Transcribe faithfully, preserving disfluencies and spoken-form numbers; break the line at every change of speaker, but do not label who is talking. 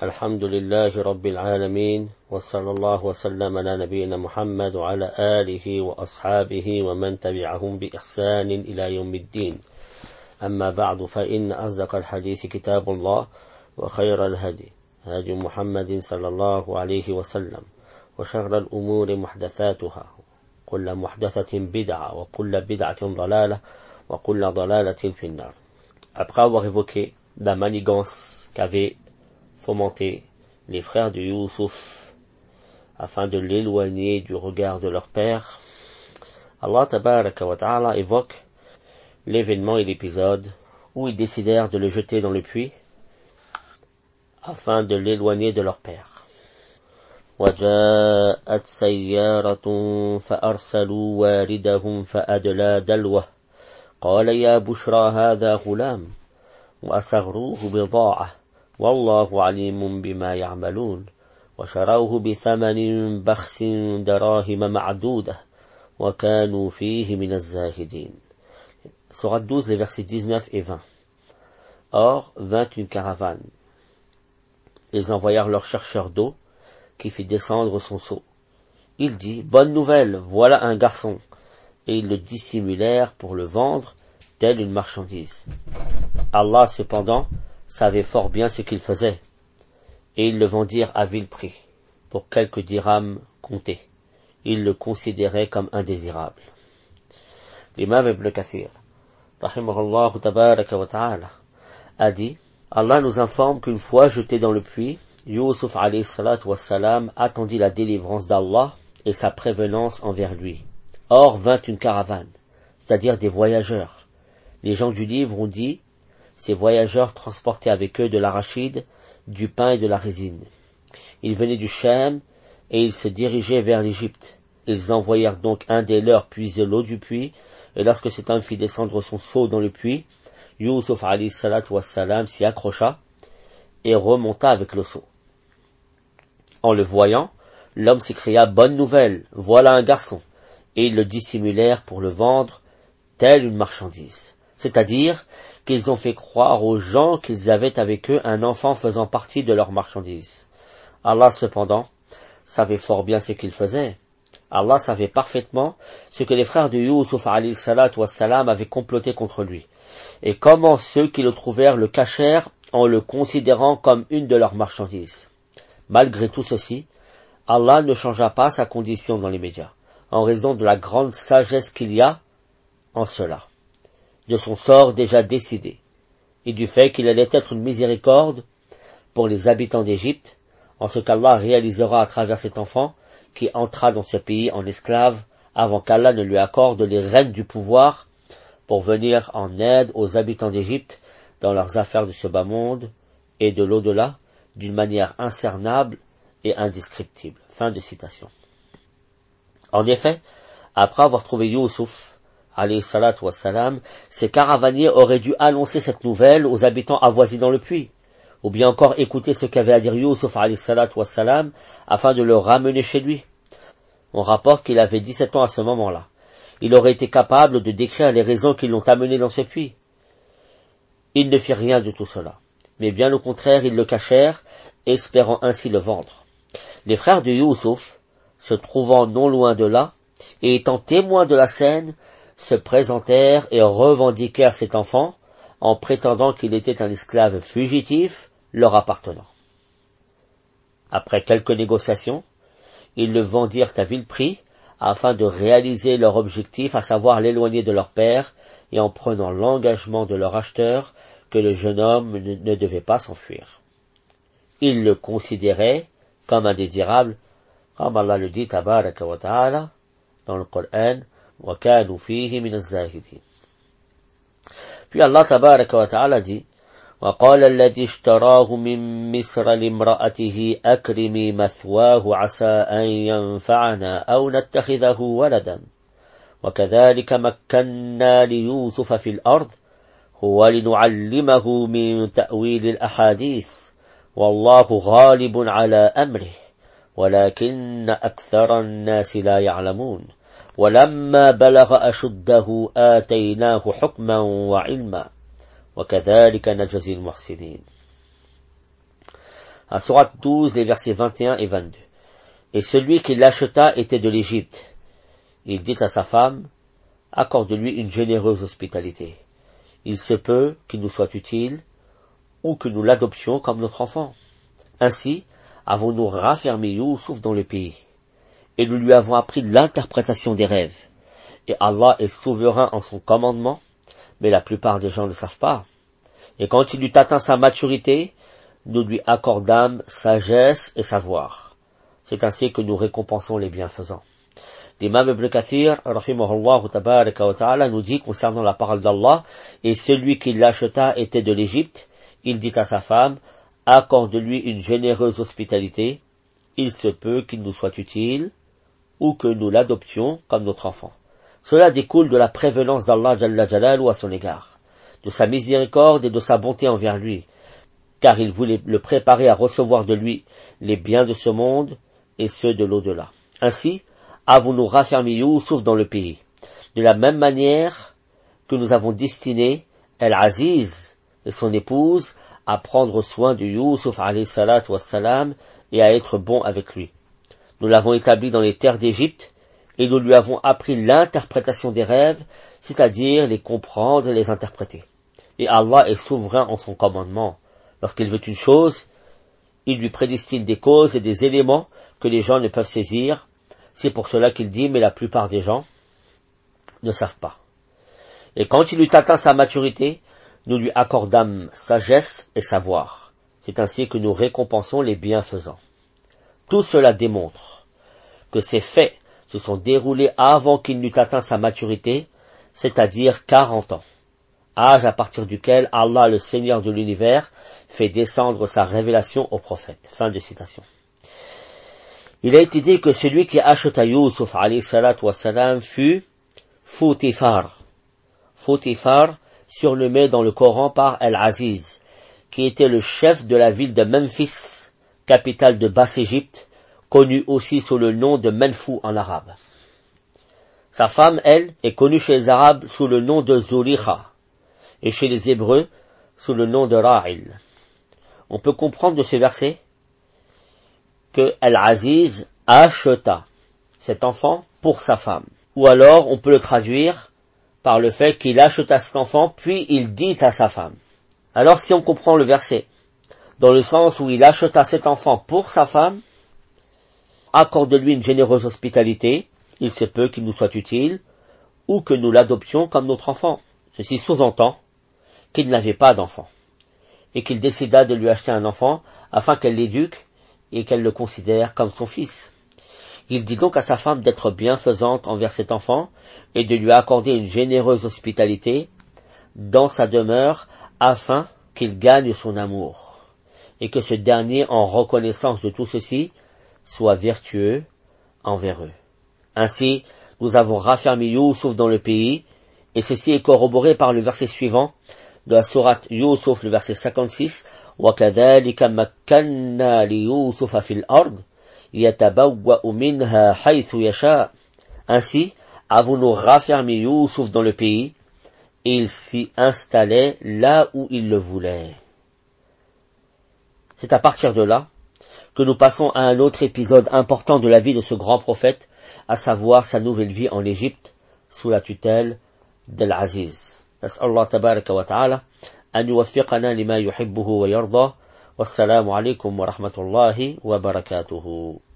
الحمد لله رب العالمين وصلى الله وسلم على نبينا محمد وعلى آله وأصحابه ومن تبعهم بإحسان إلى يوم الدين. أما بعد فإن أصدق الحديث كتاب الله وخير الهدي هدي محمد صلى الله عليه وسلم وشر الأمور محدثاتها كل محدثة بدعة وكل بدعة ضلالة وكل ضلالة في النار. Après avoir évoqué la manigance qu'avaient fomenté les frères de Youssouf afin de l'éloigner du regard de leur père, Allah tabaraka wa ta'ala évoque l'événement et l'épisode où ils décidèrent de le jeter dans le puits afin de l'éloigner de leur père. وَجَاءَتْ سَيَّارَةٌ فَأَرْسَلُوا وَارِدَهُمْ فَأَدْلَى دَلْوَهُ قَالَ يَا بُشْرَى هَذَا غُلَامٌ وَأَسَرُّوهُ بِضَاعَةً والله عليم بما يعملون وشروه بثمن بخس دراهم معدودة وكانوا فيه من الزاهدين. Sourate douze, les versets dix-neuf et vingt. Or, vint une caravane. Ils envoyèrent leur chercheur d'eau qui fit descendre son seau. Il dit, bonne nouvelle, voilà un garçon. Et ils le dissimulèrent pour le vendre, telle une marchandise. Allah, cependant, savait fort bien ce qu'il faisait, et ils le vendirent à vil prix, pour quelques dirhams comptés. Ils le considéraient comme indésirable. L'imam Ibn Kathir, rahimahullah tabaraka wa ta'ala, a dit, Allah nous informe qu'une fois jeté dans le puits, Youssouf alayhi salatu wassalam attendit la délivrance d'Allah et sa prévenance envers lui. Or vint une caravane, c'est-à-dire des voyageurs. Les gens du livre ont dit, ces voyageurs transportaient avec eux de l'arachide, du pain et de la résine. Ils venaient du Cham et ils se dirigeaient vers l'Égypte. Ils envoyèrent donc un des leurs puiser l'eau du puits, et lorsque cet homme fit descendre son seau dans le puits, Youssouf alayhi salatu wassalam s'y accrocha et remonta avec le seau. En le voyant, l'homme s'écria, bonne nouvelle, voilà un garçon, et ils le dissimulèrent pour le vendre, telle une marchandise. C'est-à-dire qu'ils ont fait croire aux gens qu'ils avaient avec eux un enfant faisant partie de leur marchandise. Allah, cependant, savait fort bien ce qu'il faisait. Allah savait parfaitement ce que les frères de Youssouf alayhi salatu wassalam avaient comploté contre lui, et comment ceux qui le trouvèrent le cachèrent en le considérant comme une de leurs marchandises. Malgré tout ceci, Allah ne changea pas sa condition dans les médias, en raison de la grande sagesse qu'il y a en cela, de son sort déjà décidé, et du fait qu'il allait être une miséricorde pour les habitants d'Égypte, en ce qu'Allah réalisera à travers cet enfant qui entra dans ce pays en esclave avant qu'Allah ne lui accorde les rênes du pouvoir pour venir en aide aux habitants d'Égypte dans leurs affaires de ce bas monde et de l'au-delà d'une manière incernable et indescriptible. Fin de citation. En effet, après avoir trouvé Youssouf alayhi salatu wassalam, ces caravaniers auraient dû annoncer cette nouvelle aux habitants avoisinant le puits, ou bien encore écouter ce qu'avait à dire Youssouf alayhi salatu wassalam afin de le ramener chez lui. On rapporte qu'il avait dix-sept ans à ce moment-là. Il aurait été capable de décrire les raisons qui l'ont amené dans ce puits. Il ne fit rien de tout cela, mais bien au contraire, ils le cachèrent, espérant ainsi le vendre. Les frères de Youssouf, se trouvant non loin de là, et étant témoins de la scène, se présentèrent et revendiquèrent cet enfant en prétendant qu'il était un esclave fugitif leur appartenant. Après quelques négociations, ils le vendirent à vil prix afin de réaliser leur objectif, à savoir l'éloigner de leur père, et en prenant l'engagement de leur acheteur que le jeune homme ne, ne devait pas s'enfuir. Ils le considéraient comme indésirable, comme Allah le dit tabaraka wa ta'ala dans le Coran, وَكَانُوا فِيهِ مِنَ الزَّاهِدِينَ. Puis Allah tabaraka wa ta'ala dit, وَقَالَ الَّذِي اشْتَرَاهُ مِن مِّصْرَ لِامْرَأَتِهِ أَكْرِمِي مَثْوَاهُ عَسَىٰ أَن يَنفَعَنَا أَوْ نَتَّخِذَهُ وَلَدًا وَكَذَلِكَ مَكَّنَّا لِيُوسُفَ فِي الْأَرْضِ وَلِنُعَلِّمَهُ مِن تَأْوِيلِ الْأَحَادِيثِ وَاللَّهُ غَالِبٌ عَلَىٰ أَمْرِهِ وَلَكِنَّ أَكْثَرَ النَّاسِ لَا يَعْلَمُونَ ولما بلغ أشده آتيناه حكما وعلما وكذلك نجزي المحسنين. À Sourate douze, les versets vingt et un et vingt-deux. Et celui qui l'acheta était de l'Égypte. Il dit à sa femme, accorde-lui une généreuse hospitalité. Il se peut qu'il nous soit utile, ou que nous l'adoptions comme notre enfant. Ainsi, avons-nous raffermi Youssouf dans le pays, et nous lui avons appris l'interprétation des rêves. Et Allah est souverain en son commandement, mais la plupart des gens ne le savent pas. Et quand il eut atteint sa maturité, nous lui accordâmes sagesse et savoir. C'est ainsi que nous récompensons les bienfaisants. L'imam Ibn Kathir, rahimahullah tabaraka wa ta'ala, nous dit concernant la parole d'Allah, et celui qui l'acheta était de l'Égypte, il dit à sa femme, accorde-lui une généreuse hospitalité, il se peut qu'il nous soit utile, ou que nous l'adoptions comme notre enfant. Cela découle de la prévenance d'Allah Jalla Jalaluhu à son égard, de sa miséricorde et de sa bonté envers lui, car il voulait le préparer à recevoir de lui les biens de ce monde et ceux de l'au-delà. Ainsi, avons-nous raffermi Youssouf dans le pays, de la même manière que nous avons destiné El-Aziz et son épouse à prendre soin de Youssouf alayhi salatu wassalam et à être bon avec lui. Nous l'avons établi dans les terres d'Égypte et nous lui avons appris l'interprétation des rêves, c'est-à-dire les comprendre et les interpréter. Et Allah est souverain en son commandement. Lorsqu'il veut une chose, il lui prédestine des causes et des éléments que les gens ne peuvent saisir. C'est pour cela qu'il dit, mais la plupart des gens ne savent pas. Et quand il eut atteint sa maturité, nous lui accordâmes sagesse et savoir. C'est ainsi que nous récompensons les bienfaisants. Tout cela démontre que ces faits se sont déroulés avant qu'il n'eût atteint sa maturité, c'est-à-dire quarante ans, âge à partir duquel Allah, le Seigneur de l'univers, fait descendre sa révélation au prophète. Fin de citation. Il a été dit que celui qui acheta Youssouf alayhi salatu wassalam fut Foutifar. Foutifar, surnommé dans le Coran par El-Aziz, qui était le chef de la ville de Memphis, capitale de Basse-Égypte, connue aussi sous le nom de Menfou en arabe. Sa femme, elle, est connue chez les Arabes sous le nom de Zulikha, et chez les Hébreux sous le nom de Ra'il. On peut comprendre de ce verset que El-Aziz acheta cet enfant pour sa femme. Ou alors, on peut le traduire par le fait qu'il acheta cet enfant, puis il dit à sa femme. Alors, si on comprend le verset dans le sens où il acheta cet enfant pour sa femme, accorde-lui une généreuse hospitalité, il se peut qu'il nous soit utile, ou que nous l'adoptions comme notre enfant. Ceci sous-entend qu'il n'avait pas d'enfant, et qu'il décida de lui acheter un enfant afin qu'elle l'éduque et qu'elle le considère comme son fils. Il dit donc à sa femme d'être bienfaisante envers cet enfant et de lui accorder une généreuse hospitalité dans sa demeure afin qu'il gagne son amour, et que ce dernier, en reconnaissance de tout ceci, soit vertueux envers eux. Ainsi, nous avons raffermi Youssouf dans le pays, et ceci est corroboré par le verset suivant de la sourate Youssouf, le verset cinquante-six, وَكَذَلِكَ مَكَّنَّا لِيُوسُفَ فِي الْأَرْضِ يَتَبَوَّأُ مِنْهَا حَيْثُ يَشَاءُ. Ainsi, avons-nous raffermi Youssouf dans le pays, et il s'y installait là où il le voulait. C'est à partir de là que nous passons à un autre épisode important de la vie de ce grand prophète, à savoir sa nouvelle vie en Égypte, sous la tutelle d'El-Aziz. نسأل الله تبارك وتعالى أن يوفقنا لما يحبه ويرضى والسلام عليكم ورحمة الله وبركاته.